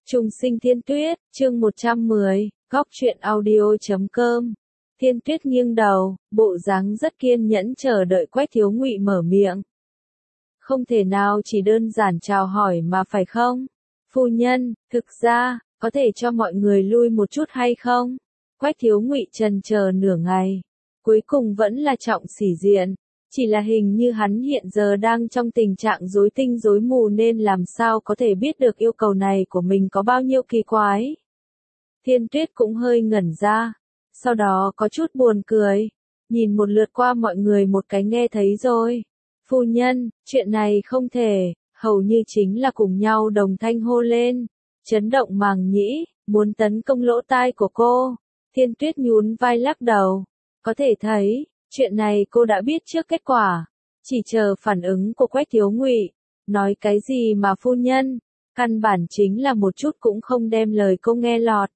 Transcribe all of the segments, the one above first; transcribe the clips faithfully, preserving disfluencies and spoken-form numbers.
Trùng sinh Thiên Tuyết, chương một trăm mười, góc truyện audio chấm com. Thiên Tuyết nghiêng đầu, bộ dáng rất kiên nhẫn chờ đợi Quách Thiếu Ngụy mở miệng. Không thể nào chỉ đơn giản chào hỏi mà phải không? Phu nhân, thực ra, có thể cho mọi người lui một chút hay không? Quách Thiếu Ngụy trần chờ nửa ngày, cuối cùng vẫn là trọng sĩ diện. Chỉ là hình như hắn hiện giờ đang trong tình trạng rối tinh rối mù nên làm sao có thể biết được yêu cầu này của mình có bao nhiêu kỳ quái. Thiên Tuyết cũng hơi ngẩn ra, sau đó có chút buồn cười, nhìn một lượt qua mọi người một cái nghe thấy rồi. Phu nhân, chuyện này không thể, hầu như chính là cùng nhau đồng thanh hô lên, chấn động màng nhĩ, muốn tấn công lỗ tai của cô. Thiên Tuyết nhún vai lắc đầu, có thể thấy, chuyện này cô đã biết trước kết quả, chỉ chờ phản ứng của Quách Thiếu Ngụy. Nói cái gì mà phu nhân, căn bản chính là một chút cũng không đem lời cô nghe lọt.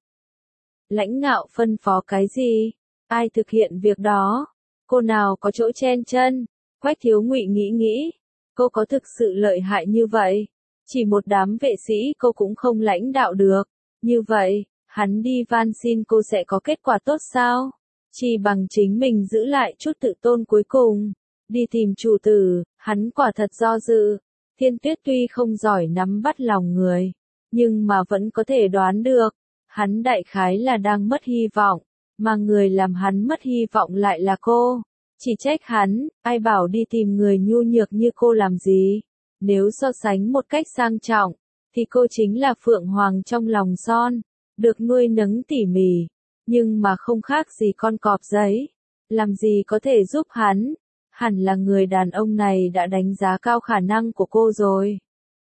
Lãnh Ngạo phân phó cái gì, ai thực hiện việc đó, cô nào có chỗ chen chân. Quách Thiếu Ngụy nghĩ nghĩ, cô có thực sự lợi hại như vậy, chỉ một đám vệ sĩ cô cũng không lãnh đạo được, như vậy, hắn đi van xin cô sẽ có kết quả tốt sao? Chỉ bằng chính mình giữ lại chút tự tôn cuối cùng, đi tìm chủ tử, hắn quả thật do dự. Thiên Tuyết tuy không giỏi nắm bắt lòng người, nhưng mà vẫn có thể đoán được, hắn đại khái là đang mất hy vọng, mà người làm hắn mất hy vọng lại là cô. Chỉ trách hắn, ai bảo đi tìm người nhu nhược như cô làm gì. Nếu so sánh một cách sang trọng, thì cô chính là phượng hoàng trong lòng son, được nuôi nấng tỉ mỉ, nhưng mà không khác gì con cọp giấy. Làm gì có thể giúp hắn? Hẳn là người đàn ông này đã đánh giá cao khả năng của cô rồi.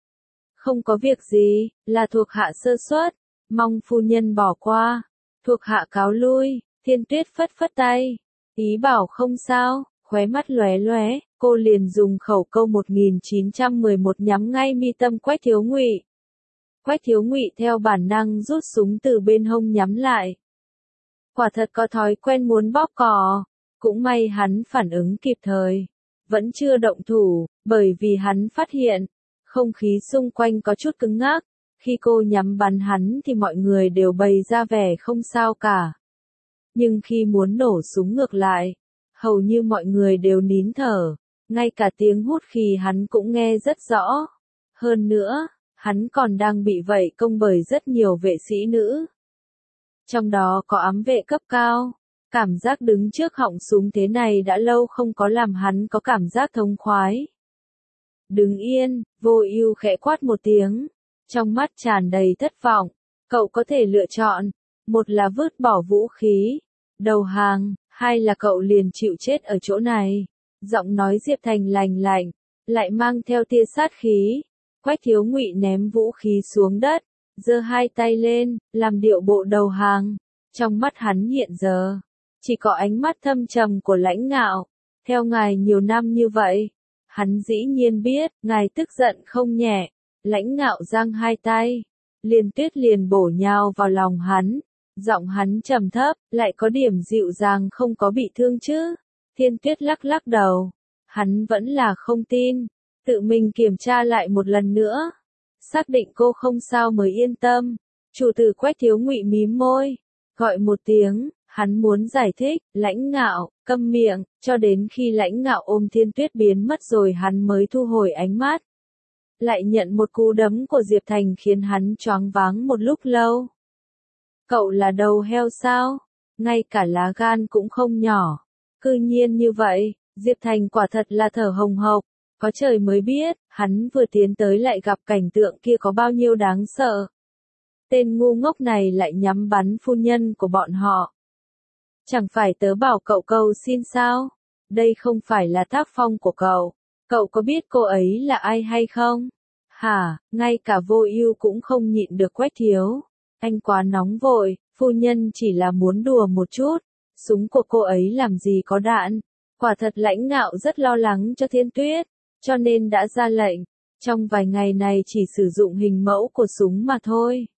Không có việc gì, là thuộc hạ sơ suất, mong phu nhân bỏ qua. Thuộc hạ cáo lui. Thiên Tuyết phất phất tay, ý bảo không sao, khóe mắt lóe lóe, cô liền dùng khẩu câu một nghìn chín trăm mười một nhắm ngay mi tâm Quách Thiếu Ngụy. Quách Thiếu Ngụy theo bản năng rút súng từ bên hông nhắm lại. Quả thật có thói quen muốn bóp cò, cũng may hắn phản ứng kịp thời, vẫn chưa động thủ, bởi vì hắn phát hiện, không khí xung quanh có chút cứng ngắc, khi cô nhắm bắn hắn thì mọi người đều bày ra vẻ không sao cả. Nhưng khi muốn nổ súng ngược lại, hầu như mọi người đều nín thở, ngay cả tiếng hút khí hắn cũng nghe rất rõ. Hơn nữa, hắn còn đang bị vây công bởi rất nhiều vệ sĩ nữ. Trong đó có ám vệ cấp cao, cảm giác đứng trước họng súng thế này đã lâu không có làm hắn có cảm giác thống khoái. Đứng yên, Vô Ưu khẽ quát một tiếng, trong mắt tràn đầy thất vọng, cậu có thể lựa chọn, một là vứt bỏ vũ khí, đầu hàng, hai là cậu liền chịu chết ở chỗ này. Giọng nói Diệp Thành lành lạnh, lại mang theo tia sát khí. Quách Thiếu Ngụy ném vũ khí xuống đất, giơ hai tay lên, làm điệu bộ đầu hàng. Trong mắt hắn hiện giờ, chỉ có ánh mắt thâm trầm của Lãnh Ngạo. Theo ngài nhiều năm như vậy, hắn dĩ nhiên biết, ngài tức giận không nhẹ. Lãnh Ngạo giang hai tay, Liên Tuyết liền bổ nhào vào lòng hắn. Giọng hắn trầm thấp, lại có điểm dịu dàng, không có bị thương chứ? Thiên Tuyết lắc lắc đầu, hắn vẫn là không tin, tự mình kiểm tra lại một lần nữa, xác định cô không sao mới yên tâm. Chủ tử Quách Thiếu Ngụy mím môi, gọi một tiếng, hắn muốn giải thích. Lãnh Ngạo, câm miệng, cho đến khi Lãnh Ngạo ôm Thiên Tuyết biến mất rồi hắn mới thu hồi ánh mắt. Lại nhận một cú đấm của Diệp Thành khiến hắn choáng váng một lúc lâu. Cậu là đầu heo sao? Ngay cả lá gan cũng không nhỏ. Cư nhiên như vậy, Diệp Thành quả thật là thở hồng hộc. Có trời mới biết, hắn vừa tiến tới lại gặp cảnh tượng kia có bao nhiêu đáng sợ. Tên ngu ngốc này lại nhắm bắn phu nhân của bọn họ. Chẳng phải tớ bảo cậu cầu xin sao? Đây không phải là tác phong của cậu. Cậu có biết cô ấy là ai hay không? Hả, ngay cả Vô Ưu cũng không nhịn được Quách Thiếu. Anh quá nóng vội, phu nhân chỉ là muốn đùa một chút, súng của cô ấy làm gì có đạn. Quả thật Lãnh Ngạo rất lo lắng cho Thiên Tuyết, cho nên đã ra lệnh, trong vài ngày này chỉ sử dụng hình mẫu của súng mà thôi.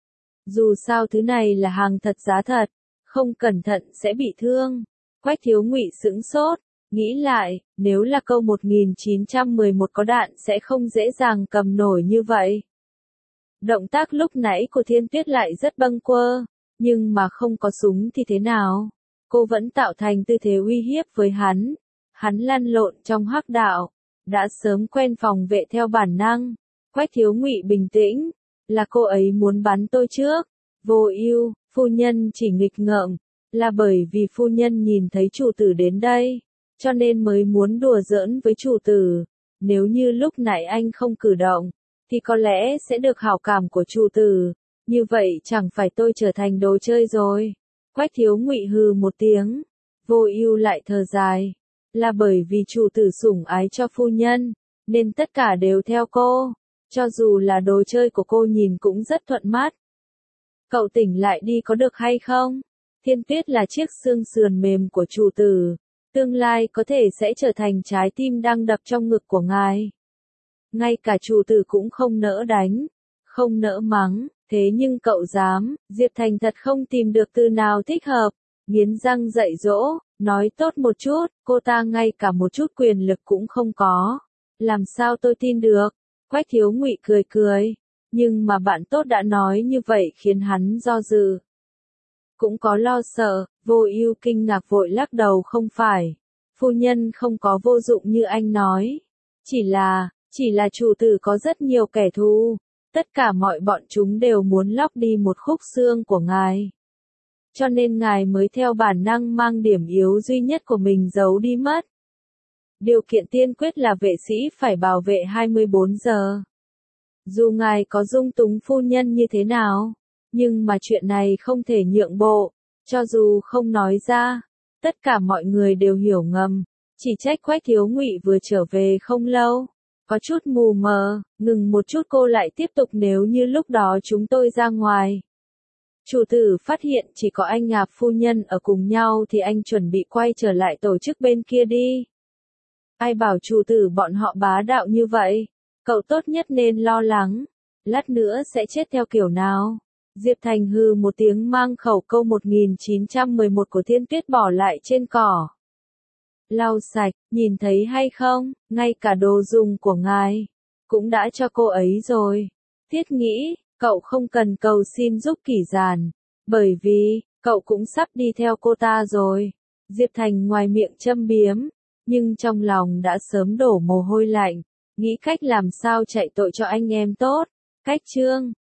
Dù sao thứ này là hàng thật giá thật, không cẩn thận sẽ bị thương. Quách Thiếu Ngụy sững sốt, nghĩ lại, nếu là câu một nghìn chín trăm mười một có đạn sẽ không dễ dàng cầm nổi như vậy. Động tác lúc nãy của Thiên Tuyết lại rất bâng quơ, nhưng mà không có súng thì thế nào? Cô vẫn tạo thành tư thế uy hiếp với hắn. Hắn lăn lộn trong hắc đạo, đã sớm quen phòng vệ theo bản năng. Quách Thiếu Ngụy bình tĩnh, là cô ấy muốn bắn tôi trước. Vô ưu, phu nhân chỉ nghịch ngợm, là bởi vì phu nhân nhìn thấy chủ tử đến đây, cho nên mới muốn đùa giỡn với chủ tử. Nếu như lúc nãy anh không cử động, thì có lẽ sẽ được hảo cảm của chủ tử, như vậy chẳng phải tôi trở thành đồ chơi rồi. Quách Thiếu Ngụy hừ một tiếng, Vô Ưu lại thở dài, là bởi vì chủ tử sủng ái cho phu nhân, nên tất cả đều theo cô, cho dù là đồ chơi của cô nhìn cũng rất thuận mắt. Cậu tỉnh lại đi có được hay không? Thiên Tuyết là chiếc xương sườn mềm của chủ tử, tương lai có thể sẽ trở thành trái tim đang đập trong ngực của ngài. Ngay cả chủ tử cũng không nỡ đánh, không nỡ mắng, thế nhưng cậu dám. Diệp Thành thật không tìm được từ nào thích hợp, nghiến răng dạy dỗ, nói tốt một chút, cô ta ngay cả một chút quyền lực cũng không có. Làm sao tôi tin được? Quách Thiếu Ngụy cười cười, nhưng mà bạn tốt đã nói như vậy khiến hắn do dự. Cũng có lo sợ. Vô Ưu kinh ngạc vội lắc đầu, không phải, phu nhân không có vô dụng như anh nói, chỉ là, chỉ là chủ tử có rất nhiều kẻ thù, tất cả mọi bọn chúng đều muốn lóc đi một khúc xương của ngài. Cho nên ngài mới theo bản năng mang điểm yếu duy nhất của mình giấu đi mất. Điều kiện tiên quyết là vệ sĩ phải bảo vệ hai mươi bốn giờ. Dù ngài có dung túng phu nhân như thế nào, nhưng mà chuyện này không thể nhượng bộ, cho dù không nói ra, tất cả mọi người đều hiểu ngầm, chỉ trách Quách Thiếu Ngụy vừa trở về không lâu, có chút mù mờ, ngừng một chút cô lại tiếp tục, nếu như lúc đó chúng tôi ra ngoài. Chủ tử phát hiện chỉ có anh Ngạp phu nhân ở cùng nhau thì anh chuẩn bị quay trở lại tổ chức bên kia đi. Ai bảo chủ tử bọn họ bá đạo như vậy, cậu tốt nhất nên lo lắng, lát nữa sẽ chết theo kiểu nào. Diệp Thành hừ một tiếng mang khẩu câu một nghìn chín trăm mười một của Thiên Tuyết bỏ lại trên cỏ. Lau sạch, nhìn thấy hay không, ngay cả đồ dùng của ngài, cũng đã cho cô ấy rồi. Thiết nghĩ, cậu không cần cầu xin giúp Kỷ Giản, bởi vì, cậu cũng sắp đi theo cô ta rồi. Diệp Thành ngoài miệng châm biếm, nhưng trong lòng đã sớm đổ mồ hôi lạnh, nghĩ cách làm sao chạy tội cho anh em tốt. Cách chương